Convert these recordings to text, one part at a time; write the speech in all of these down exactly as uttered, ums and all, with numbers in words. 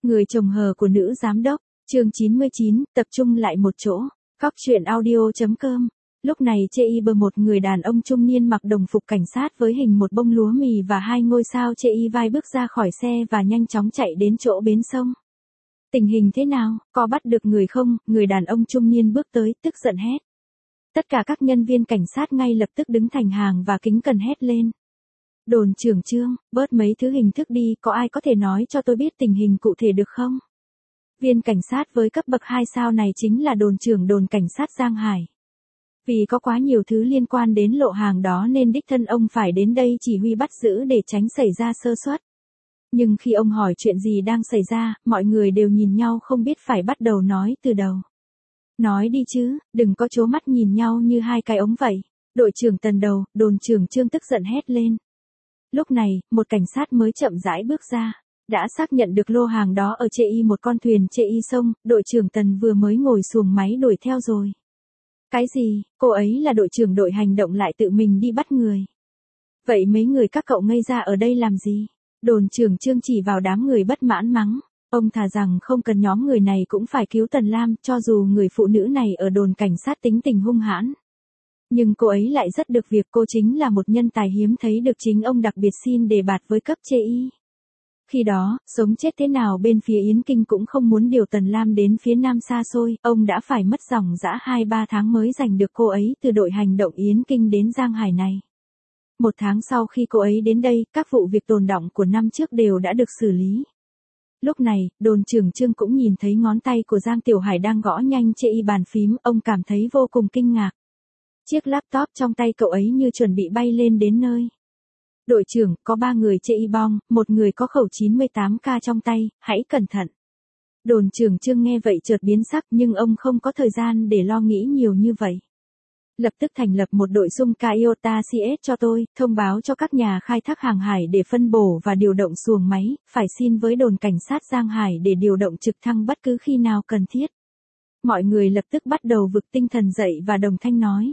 Người chồng hờ của nữ giám đốc, chương chín mươi chín, tập trung lại một chỗ. Góc truyện audio.com. Lúc này chê y bờ một người đàn ông trung niên mặc đồng phục cảnh sát với hình một bông lúa mì và hai ngôi sao chê y vai bước ra khỏi xe và nhanh chóng chạy đến chỗ bến sông. Tình hình thế nào, có bắt được người không? Người đàn ông trung niên bước tới, tức giận hét. Tất cả các nhân viên cảnh sát ngay lập tức đứng thành hàng và kính cẩn hét lên. Đồn trưởng Trương, bớt mấy thứ hình thức đi, có ai có thể nói cho tôi biết tình hình cụ thể được không? Viên cảnh sát với cấp bậc hai sao này chính là đồn trưởng đồn cảnh sát Giang Hải. Vì có quá nhiều thứ liên quan đến lộ hàng đó nên đích thân ông phải đến đây chỉ huy bắt giữ để tránh xảy ra sơ suất. Nhưng khi ông hỏi chuyện gì đang xảy ra, mọi người đều nhìn nhau không biết phải bắt đầu nói từ đầu. Nói đi chứ, đừng có trố mắt nhìn nhau như hai cái ống vậy. Đội trưởng Tần đầu, đồn trưởng Trương tức giận hét lên. Lúc này, một cảnh sát mới chậm rãi bước ra. Đã xác nhận được lô hàng đó ở chê y một con thuyền chê y sông, đội trưởng Tần vừa mới ngồi xuồng máy đuổi theo rồi. Cái gì, cô ấy là đội trưởng đội hành động lại tự mình đi bắt người. Vậy mấy người các cậu ngây ra ở đây làm gì? Đồn trưởng Trương chỉ vào đám người bất mãn mắng. Ông thà rằng không cần nhóm người này cũng phải cứu Tần Lam, cho dù người phụ nữ này ở đồn cảnh sát tính tình hung hãn. Nhưng cô ấy lại rất được việc, cô chính là một nhân tài hiếm thấy được chính ông đặc biệt xin đề bạt với cấp chê y. Khi đó, sống chết thế nào bên phía Yến Kinh cũng không muốn điều Tần Lam đến phía nam xa xôi, ông đã phải mất dòng dã hai ba tháng mới giành được cô ấy từ đội hành động Yến Kinh đến Giang Hải này. Một tháng sau khi cô ấy đến đây, các vụ việc tồn đọng của năm trước đều đã được xử lý. Lúc này, đồn trưởng Trương cũng nhìn thấy ngón tay của Giang Tiểu Hải đang gõ nhanh chê y bàn phím, ông cảm thấy vô cùng kinh ngạc. Chiếc laptop trong tay cậu ấy như chuẩn bị bay lên đến nơi. Đội trưởng, có ba người chê y bom, một người có khẩu chín mươi tám K trong tay, hãy cẩn thận. Đồn trưởng Trương nghe vậy chợt biến sắc nhưng ông không có thời gian để lo nghĩ nhiều như vậy. Lập tức thành lập một đội dung Toyota xê ét cho tôi, thông báo cho các nhà khai thác hàng hải để phân bổ và điều động xuồng máy, phải xin với đồn cảnh sát Giang Hải để điều động trực thăng bất cứ khi nào cần thiết. Mọi người lập tức bắt đầu vực tinh thần dậy và đồng thanh nói.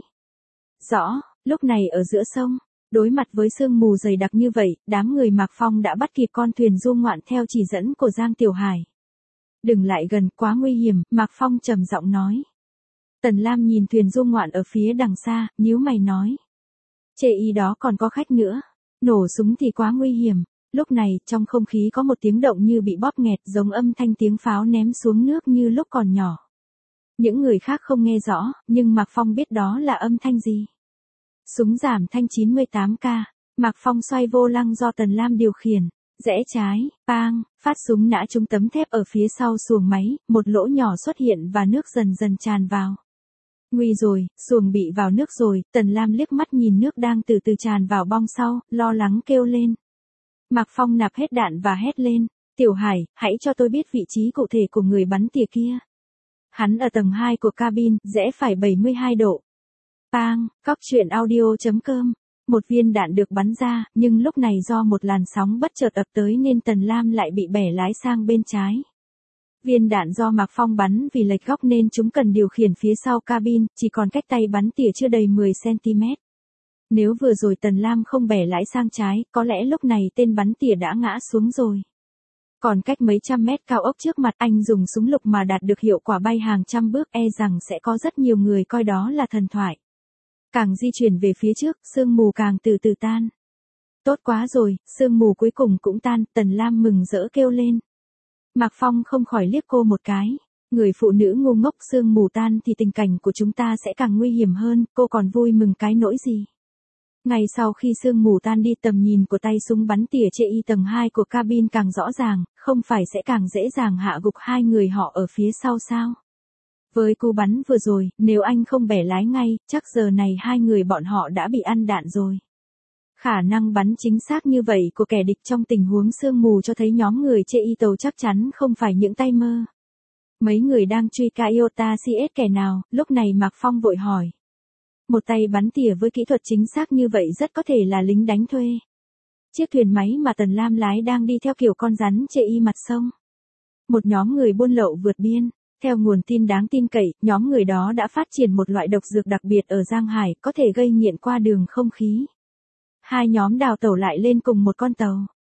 Rõ, lúc này ở giữa sông, đối mặt với sương mù dày đặc như vậy, đám người Mạc Phong đã bắt kịp con thuyền du ngoạn theo chỉ dẫn của Giang Tiểu Hải. Đừng lại gần, quá nguy hiểm, Mạc Phong trầm giọng nói. Tần Lam nhìn thuyền du ngoạn ở phía đằng xa, nhíu mày nói. Chê y đó còn có khách nữa. Nổ súng thì quá nguy hiểm. Lúc này, trong không khí có một tiếng động như bị bóp nghẹt giống âm thanh tiếng pháo ném xuống nước như lúc còn nhỏ. Những người khác không nghe rõ, nhưng Mạc Phong biết đó là âm thanh gì. Súng giảm thanh chín mươi tám K. Mạc Phong xoay vô lăng do Tần Lam điều khiển. Rẽ trái, bang, phát súng nã trúng tấm thép ở phía sau xuồng máy, một lỗ nhỏ xuất hiện và nước dần dần tràn vào. Nguy rồi, xuồng bị vào nước rồi, Tần Lam liếc mắt nhìn nước đang từ từ tràn vào bong sau, lo lắng kêu lên. Mạc Phong nạp hết đạn và hét lên, Tiểu Hải, hãy cho tôi biết vị trí cụ thể của người bắn tỉa kia. Hắn ở tầng hai của cabin, rẽ phải bảy mươi hai độ. Bang, góc truyện audio.com. Một viên đạn được bắn ra, nhưng lúc này do một làn sóng bất chợt ập tới nên Tần Lam lại bị bẻ lái sang bên trái. Viên đạn do Mạc Phong bắn vì lệch góc nên chúng cần điều khiển phía sau cabin, chỉ còn cách tay bắn tỉa chưa đầy mười xăng ti mét. Nếu vừa rồi Tần Lam không bẻ lái sang trái, có lẽ lúc này tên bắn tỉa đã ngã xuống rồi. Còn cách mấy trăm mét cao ốc trước mặt anh dùng súng lục mà đạt được hiệu quả bay hàng trăm bước, e rằng sẽ có rất nhiều người coi đó là thần thoại. Càng di chuyển về phía trước, sương mù càng từ từ tan. Tốt quá rồi, sương mù cuối cùng cũng tan, Tần Lam mừng rỡ kêu lên. Mạc Phong không khỏi liếc cô một cái. Người phụ nữ ngu ngốc, sương mù tan thì tình cảnh của chúng ta sẽ càng nguy hiểm hơn, cô còn vui mừng cái nỗi gì. Ngay sau khi sương mù tan đi, tầm nhìn của tay súng bắn tỉa chê y tầng hai của cabin càng rõ ràng, không phải sẽ càng dễ dàng hạ gục hai người họ ở phía sau sao. Với cú bắn vừa rồi, nếu anh không bẻ lái ngay, chắc giờ này hai người bọn họ đã bị ăn đạn rồi. Khả năng bắn chính xác như vậy của kẻ địch trong tình huống sương mù cho thấy nhóm người chê y tàu chắc chắn không phải những tay mơ. Mấy người đang truy Toyota xê ét kẻ nào, lúc này Mạc Phong vội hỏi. Một tay bắn tỉa với kỹ thuật chính xác như vậy rất có thể là lính đánh thuê. Chiếc thuyền máy mà Tần Lam lái đang đi theo kiểu con rắn chê y mặt sông. Một nhóm người buôn lậu vượt biên. Theo nguồn tin đáng tin cậy, nhóm người đó đã phát triển một loại độc dược đặc biệt ở Giang Hải, có thể gây nghiện qua đường không khí. Hai nhóm đào tẩu lại lên cùng một con tàu.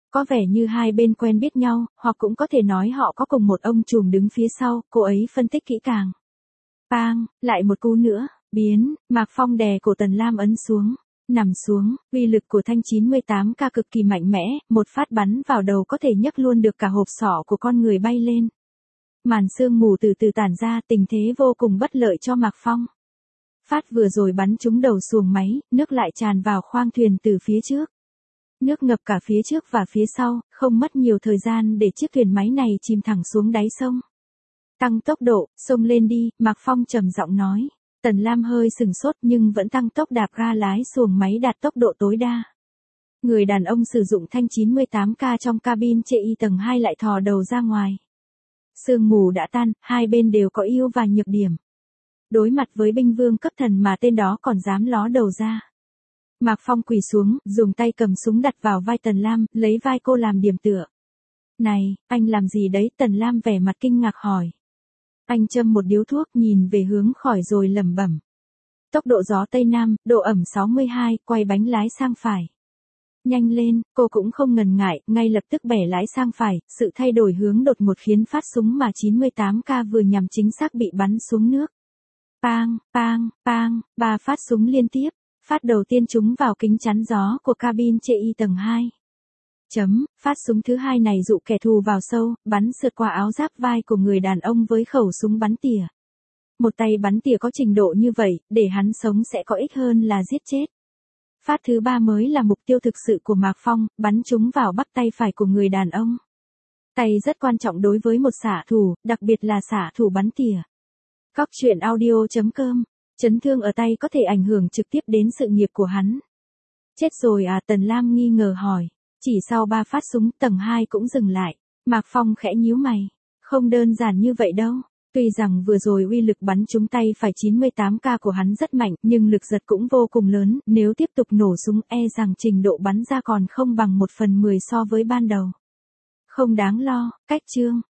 Có vẻ như hai bên quen biết nhau, hoặc cũng có thể nói họ có cùng một ông trùm đứng phía sau, cô ấy phân tích kỹ càng. Bang, lại một cú nữa, biến, Mạc Phong đè cổ Tần Lam ấn xuống, nằm xuống, uy lực của thanh chín mươi tám K cực kỳ mạnh mẽ, một phát bắn vào đầu có thể nhấc luôn được cả hộp sọ của con người bay lên. Màn sương mù từ từ tản ra, tình thế vô cùng bất lợi cho Mạc Phong. Phát vừa rồi bắn trúng đầu xuồng máy, nước lại tràn vào khoang thuyền từ phía trước. Nước ngập cả phía trước và phía sau, không mất nhiều thời gian để chiếc thuyền máy này chìm thẳng xuống đáy sông. Tăng tốc độ, xông lên đi, Mạc Phong trầm giọng nói. Tần Lam hơi sừng sốt nhưng vẫn tăng tốc đạp ga lái xuồng máy đạt tốc độ tối đa. Người đàn ông sử dụng thanh chín mươi tám K trong cabin chê y tầng hai lại thò đầu ra ngoài. Sương mù đã tan, hai bên đều có ưu và nhược điểm. Đối mặt với binh vương cấp thần mà tên đó còn dám ló đầu ra. Mạc Phong quỳ xuống, dùng tay cầm súng đặt vào vai Tần Lam, lấy vai cô làm điểm tựa. Này, anh làm gì đấy? Tần Lam vẻ mặt kinh ngạc hỏi. Anh châm một điếu thuốc, nhìn về hướng khỏi rồi lẩm bẩm. Tốc độ gió Tây Nam, độ ẩm sáu mươi hai, quay bánh lái sang phải. Nhanh lên, cô cũng không ngần ngại, ngay lập tức bẻ lái sang phải, sự thay đổi hướng đột ngột khiến phát súng mà chín mươi tám K vừa nhằm chính xác bị bắn xuống nước. Pang, pang, pang, ba phát súng liên tiếp, phát đầu tiên trúng vào kính chắn gió của cabin chê y tầng hai. Chấm, phát súng thứ hai này dụ kẻ thù vào sâu, bắn sượt qua áo giáp vai của người đàn ông với khẩu súng bắn tỉa. Một tay bắn tỉa có trình độ như vậy, để hắn sống sẽ có ích hơn là giết chết. Phát thứ ba mới là mục tiêu thực sự của Mạc Phong, bắn trúng vào bắp tay phải của người đàn ông. Tay rất quan trọng đối với một xạ thủ, đặc biệt là xạ thủ bắn tỉa. Góc truyện audio chấm com, chấn thương ở tay có thể ảnh hưởng trực tiếp đến sự nghiệp của hắn. Chết rồi à? Tần Lam nghi ngờ hỏi. Chỉ sau ba phát súng, tầng hai cũng dừng lại. Mạc Phong khẽ nhíu mày. Không đơn giản như vậy đâu. Tuy rằng vừa rồi uy lực bắn trúng tay phải chín mươi tám K của hắn rất mạnh, nhưng lực giật cũng vô cùng lớn, nếu tiếp tục nổ súng e rằng trình độ bắn ra còn không bằng một phần mười so với ban đầu. Không đáng lo, cách chương.